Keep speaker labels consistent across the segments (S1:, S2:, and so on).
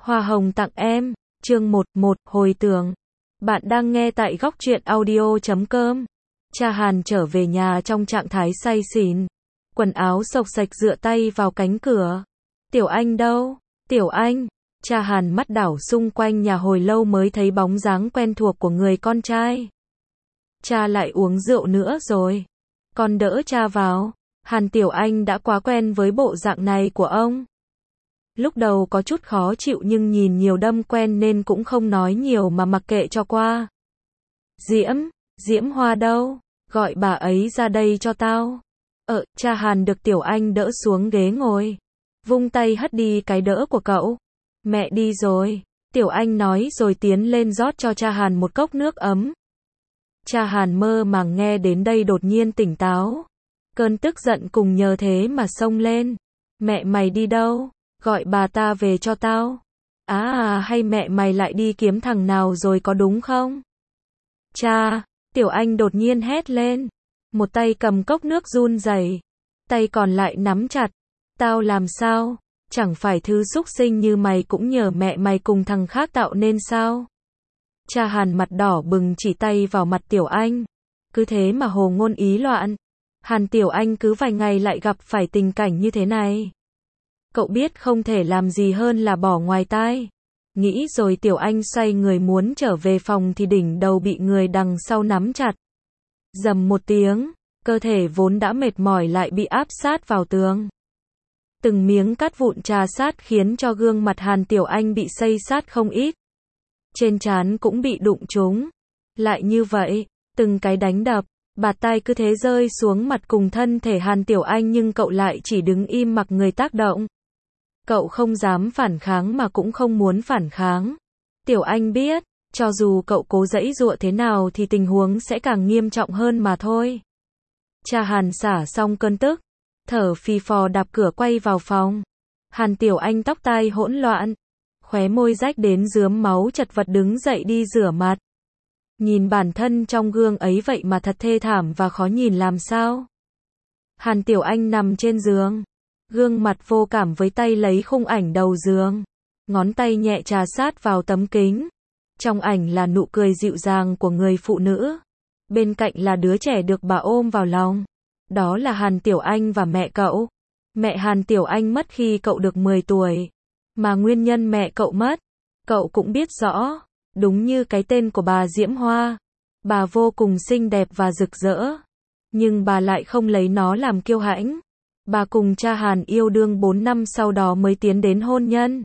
S1: Hoa hồng tặng em, chương 11, hồi tưởng. Bạn đang nghe tại góc truyện audio.com. Cha Hàn trở về nhà trong trạng thái say xỉn. Quần áo xộc xạch dựa tay vào cánh cửa. Tiểu Anh đâu? Tiểu Anh. Cha Hàn mắt đảo xung quanh nhà hồi lâu mới thấy bóng dáng quen thuộc của người con trai. Cha lại uống rượu nữa rồi. Con đỡ cha vào. Hàn Tiểu Anh đã quá quen với bộ dạng này của ông. Lúc đầu có chút khó chịu nhưng nhìn nhiều đâm quen nên cũng không nói nhiều mà mặc kệ cho qua. Diễm Hoa đâu? Gọi bà ấy ra đây cho tao. Cha Hàn được Tiểu Anh đỡ xuống ghế ngồi. Vung tay hất đi cái đỡ của cậu. Mẹ đi rồi. Tiểu Anh nói rồi tiến lên rót cho cha Hàn một cốc nước ấm. Cha Hàn mơ màng nghe đến đây đột nhiên tỉnh táo. Cơn tức giận cùng nhờ thế mà xông lên. Mẹ mày đi đâu? Gọi bà ta về cho tao. Hay mẹ mày lại đi kiếm thằng nào rồi có đúng không? Cha, Tiểu Anh đột nhiên hét lên. Một tay cầm cốc nước run rẩy, tay còn lại nắm chặt. Tao làm sao? Chẳng phải thứ xúc sinh như mày cũng nhờ mẹ mày cùng thằng khác tạo nên sao? Cha Hàn mặt đỏ bừng chỉ tay vào mặt Tiểu Anh. Cứ thế mà hồ ngôn ý loạn. Hàn Tiểu Anh cứ vài ngày lại gặp phải tình cảnh như thế này. Cậu biết không thể làm gì hơn là bỏ ngoài tai. Nghĩ rồi Tiểu Anh xoay người muốn trở về phòng thì đỉnh đầu bị người đằng sau nắm chặt. Rầm một tiếng, cơ thể vốn đã mệt mỏi lại bị áp sát vào tường. Từng miếng cát vụn trà sát khiến cho gương mặt Hàn Tiểu Anh bị xây sát không ít. Trên trán cũng bị đụng trúng. Lại như vậy, từng cái đánh đập, bạt tai cứ thế rơi xuống mặt cùng thân thể Hàn Tiểu Anh nhưng cậu lại chỉ đứng im mặc người tác động. Cậu không dám phản kháng mà cũng không muốn phản kháng. Tiểu Anh biết, cho dù cậu cố giãy giụa thế nào thì tình huống sẽ càng nghiêm trọng hơn mà thôi. Cha Hàn xả xong cơn tức, thở phì phò đạp cửa quay vào phòng. Hàn Tiểu Anh tóc tai hỗn loạn, khóe môi rách đến rướm máu chật vật đứng dậy đi rửa mặt. Nhìn bản thân trong gương ấy vậy mà thật thê thảm và khó nhìn làm sao. Hàn Tiểu Anh nằm trên giường, gương mặt vô cảm với tay lấy khung ảnh đầu giường. Ngón tay nhẹ trà sát vào tấm kính. Trong ảnh là nụ cười dịu dàng của người phụ nữ. Bên cạnh là đứa trẻ được bà ôm vào lòng. Đó là Hàn Tiểu Anh và mẹ cậu. Mẹ Hàn Tiểu Anh mất khi cậu được 10 tuổi. Mà nguyên nhân mẹ cậu mất, cậu cũng biết rõ. Đúng như cái tên của bà Diễm Hoa. Bà vô cùng xinh đẹp và rực rỡ. Nhưng bà lại không lấy nó làm kiêu hãnh. Bà cùng cha Hàn yêu đương 4 năm sau đó mới tiến đến hôn nhân.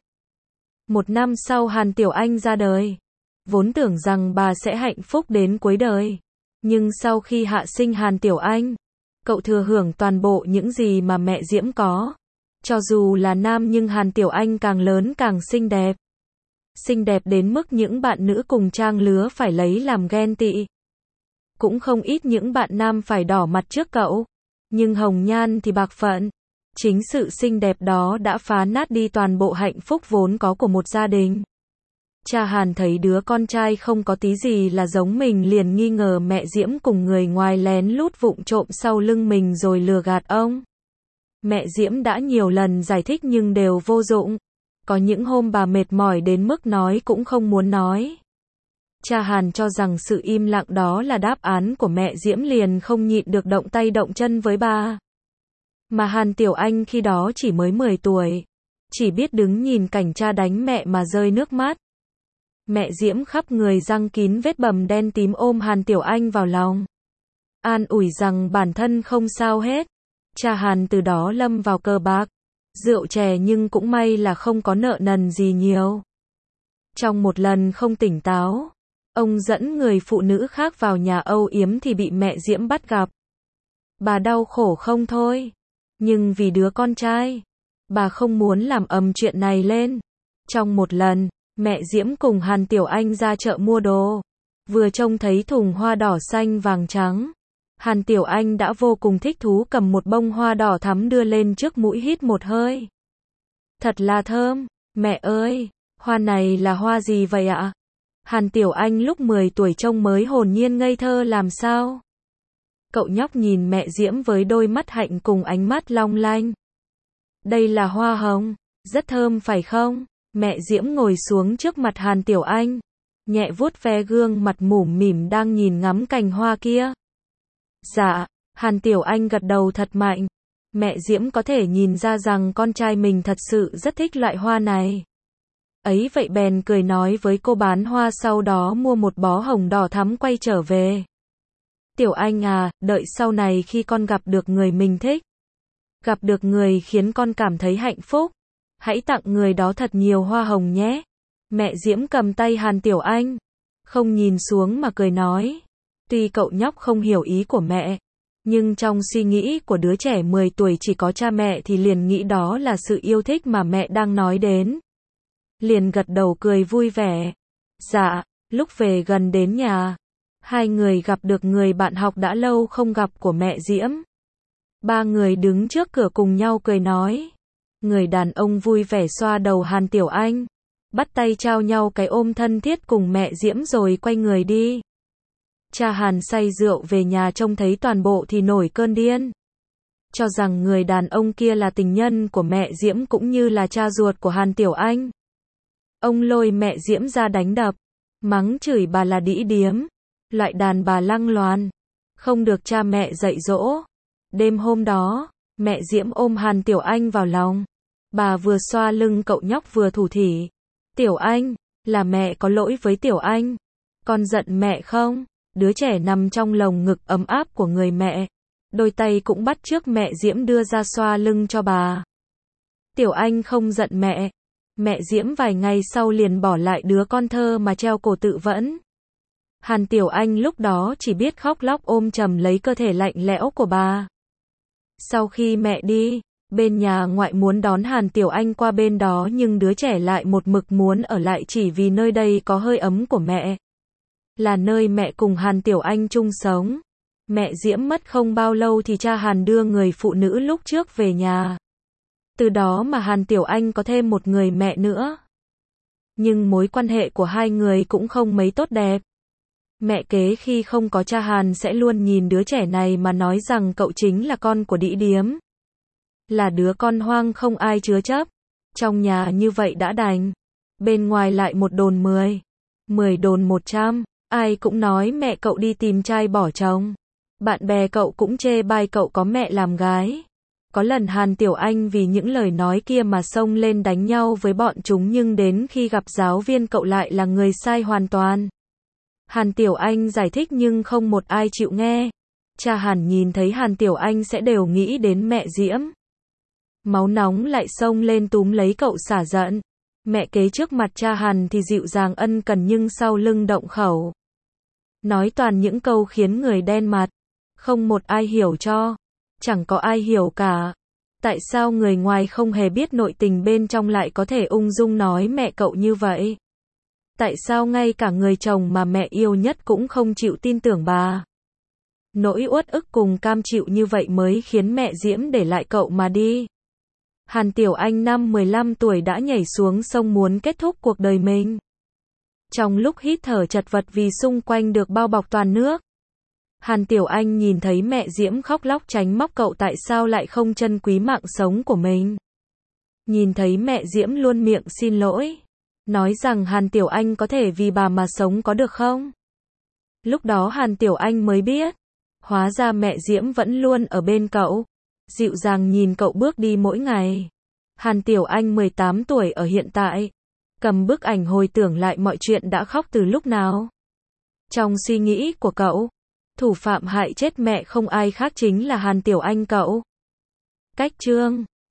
S1: 1 năm sau Hàn Tiểu Anh ra đời. Vốn tưởng rằng bà sẽ hạnh phúc đến cuối đời. Nhưng sau khi hạ sinh Hàn Tiểu Anh, cậu thừa hưởng toàn bộ những gì mà mẹ Diễm có. Cho dù là nam nhưng Hàn Tiểu Anh càng lớn càng xinh đẹp. Xinh đẹp đến mức những bạn nữ cùng trang lứa phải lấy làm ghen tị. Cũng không ít những bạn nam phải đỏ mặt trước cậu. Nhưng hồng nhan thì bạc phận. Chính sự xinh đẹp đó đã phá nát đi toàn bộ hạnh phúc vốn có của một gia đình. Cha Hàn thấy đứa con trai không có tí gì là giống mình liền nghi ngờ mẹ Diễm cùng người ngoài lén lút vụng trộm sau lưng mình rồi lừa gạt ông. Mẹ Diễm đã nhiều lần giải thích nhưng đều vô dụng. Có những hôm bà mệt mỏi đến mức nói cũng không muốn nói. Cha Hàn cho rằng sự im lặng đó là đáp án của mẹ Diễm liền không nhịn được động tay động chân với bà. Mà Hàn Tiểu Anh khi đó chỉ mới 10 tuổi. Chỉ biết đứng nhìn cảnh cha đánh mẹ mà rơi nước mắt. Mẹ Diễm khắp người răng kín vết bầm đen tím ôm Hàn Tiểu Anh vào lòng. An ủi rằng bản thân không sao hết. Cha Hàn từ đó lâm vào cờ bạc, rượu chè nhưng cũng may là không có nợ nần gì nhiều. Trong một lần không tỉnh táo, ông dẫn người phụ nữ khác vào nhà âu yếm thì bị mẹ Diễm bắt gặp. Bà đau khổ không thôi. Nhưng vì đứa con trai, bà không muốn làm ầm chuyện này lên. Trong một lần, mẹ Diễm cùng Hàn Tiểu Anh ra chợ mua đồ. Vừa trông thấy thùng hoa đỏ xanh vàng trắng. Hàn Tiểu Anh đã vô cùng thích thú cầm một bông hoa đỏ thắm đưa lên trước mũi hít một hơi. Thật là thơm, mẹ ơi, hoa này là hoa gì vậy ạ? Hàn Tiểu Anh lúc 10 tuổi trông mới hồn nhiên ngây thơ làm sao? Cậu nhóc nhìn mẹ Diễm với đôi mắt hạnh cùng ánh mắt long lanh. Đây là hoa hồng, rất thơm phải không? Mẹ Diễm ngồi xuống trước mặt Hàn Tiểu Anh, nhẹ vuốt ve gương mặt mủm mỉm đang nhìn ngắm cành hoa kia. Dạ, Hàn Tiểu Anh gật đầu thật mạnh. Mẹ Diễm có thể nhìn ra rằng con trai mình thật sự rất thích loại hoa này. Ấy vậy bèn cười nói với cô bán hoa, sau đó mua một bó hồng đỏ thắm quay trở về. Tiểu Anh à, đợi sau này khi con gặp được người mình thích, gặp được người khiến con cảm thấy hạnh phúc, hãy tặng người đó thật nhiều hoa hồng nhé. Mẹ Diễm cầm tay Hàn Tiểu Anh, không nhìn xuống mà cười nói. Tuy cậu nhóc không hiểu ý của mẹ, nhưng trong suy nghĩ của đứa trẻ 10 tuổi chỉ có cha mẹ thì liền nghĩ đó là sự yêu thích mà mẹ đang nói đến. Liền gật đầu cười vui vẻ. Dạ, lúc về gần đến nhà, hai người gặp được người bạn học đã lâu không gặp của mẹ Diễm. Ba người đứng trước cửa cùng nhau cười nói. Người đàn ông vui vẻ xoa đầu Hàn Tiểu Anh, bắt tay trao nhau cái ôm thân thiết cùng mẹ Diễm rồi quay người đi. Cha Hàn say rượu về nhà trông thấy toàn bộ thì nổi cơn điên. Cho rằng người đàn ông kia là tình nhân của mẹ Diễm cũng như là cha ruột của Hàn Tiểu Anh. Ông lôi mẹ Diễm ra đánh đập, mắng chửi bà là đĩ điếm, loại đàn bà lăng loàn, không được cha mẹ dạy dỗ. Đêm hôm đó, mẹ Diễm ôm Hàn Tiểu Anh vào lòng. Bà vừa xoa lưng cậu nhóc vừa thủ thỉ. Tiểu Anh, là mẹ có lỗi với Tiểu Anh. Con giận mẹ không? Đứa trẻ nằm trong lồng ngực ấm áp của người mẹ. Đôi tay cũng bắt chước mẹ Diễm đưa ra xoa lưng cho bà. Tiểu Anh không giận mẹ. Mẹ Diễm vài ngày sau liền bỏ lại đứa con thơ mà treo cổ tự vẫn. Hàn Tiểu Anh lúc đó chỉ biết khóc lóc ôm chầm lấy cơ thể lạnh lẽo của bà. Sau khi mẹ đi, bên nhà ngoại muốn đón Hàn Tiểu Anh qua bên đó nhưng đứa trẻ lại một mực muốn ở lại chỉ vì nơi đây có hơi ấm của mẹ. Là nơi mẹ cùng Hàn Tiểu Anh chung sống. Mẹ Diễm mất không bao lâu thì cha Hàn đưa người phụ nữ lúc trước về nhà. Từ đó mà Hàn Tiểu Anh có thêm một người mẹ nữa. Nhưng mối quan hệ của hai người cũng không mấy tốt đẹp. Mẹ kế khi không có cha Hàn sẽ luôn nhìn đứa trẻ này mà nói rằng cậu chính là con của đĩ điếm. Là đứa con hoang không ai chứa chấp. Trong nhà như vậy đã đành. Bên ngoài lại một đồn 10. 10 đồn 100. Ai cũng nói mẹ cậu đi tìm trai bỏ chồng. Bạn bè cậu cũng chê bai cậu có mẹ làm gái. Có lần Hàn Tiểu Anh vì những lời nói kia mà xông lên đánh nhau với bọn chúng nhưng đến khi gặp giáo viên cậu lại là người sai hoàn toàn. Hàn Tiểu Anh giải thích nhưng không một ai chịu nghe. Cha Hàn nhìn thấy Hàn Tiểu Anh sẽ đều nghĩ đến mẹ Diễm. Máu nóng lại xông lên túm lấy cậu xả giận. Mẹ kế trước mặt cha Hàn thì dịu dàng ân cần nhưng sau lưng động khẩu. Nói toàn những câu khiến người đen mặt. Không một ai hiểu cho. Chẳng có ai hiểu cả. Tại sao người ngoài không hề biết nội tình bên trong lại có thể ung dung nói mẹ cậu như vậy? Tại sao ngay cả người chồng mà mẹ yêu nhất cũng không chịu tin tưởng bà? Nỗi uất ức cùng cam chịu như vậy mới khiến mẹ Diễm để lại cậu mà đi. Hàn Tiểu Anh năm 15 tuổi đã nhảy xuống sông muốn kết thúc cuộc đời mình. Trong lúc hít thở chật vật vì xung quanh được bao bọc toàn nước, Hàn Tiểu Anh nhìn thấy mẹ Diễm khóc lóc tránh móc cậu tại sao lại không trân quý mạng sống của mình. Nhìn thấy mẹ Diễm luôn miệng xin lỗi, nói rằng Hàn Tiểu Anh có thể vì bà mà sống có được không? Lúc đó Hàn Tiểu Anh mới biết, hóa ra mẹ Diễm vẫn luôn ở bên cậu, dịu dàng nhìn cậu bước đi mỗi ngày. Hàn Tiểu Anh 18 tuổi ở hiện tại, cầm bức ảnh hồi tưởng lại mọi chuyện đã khóc từ lúc nào. Trong suy nghĩ của cậu, thủ phạm hại chết mẹ không ai khác chính là Hàn Tiểu Anh cậu. Cách chương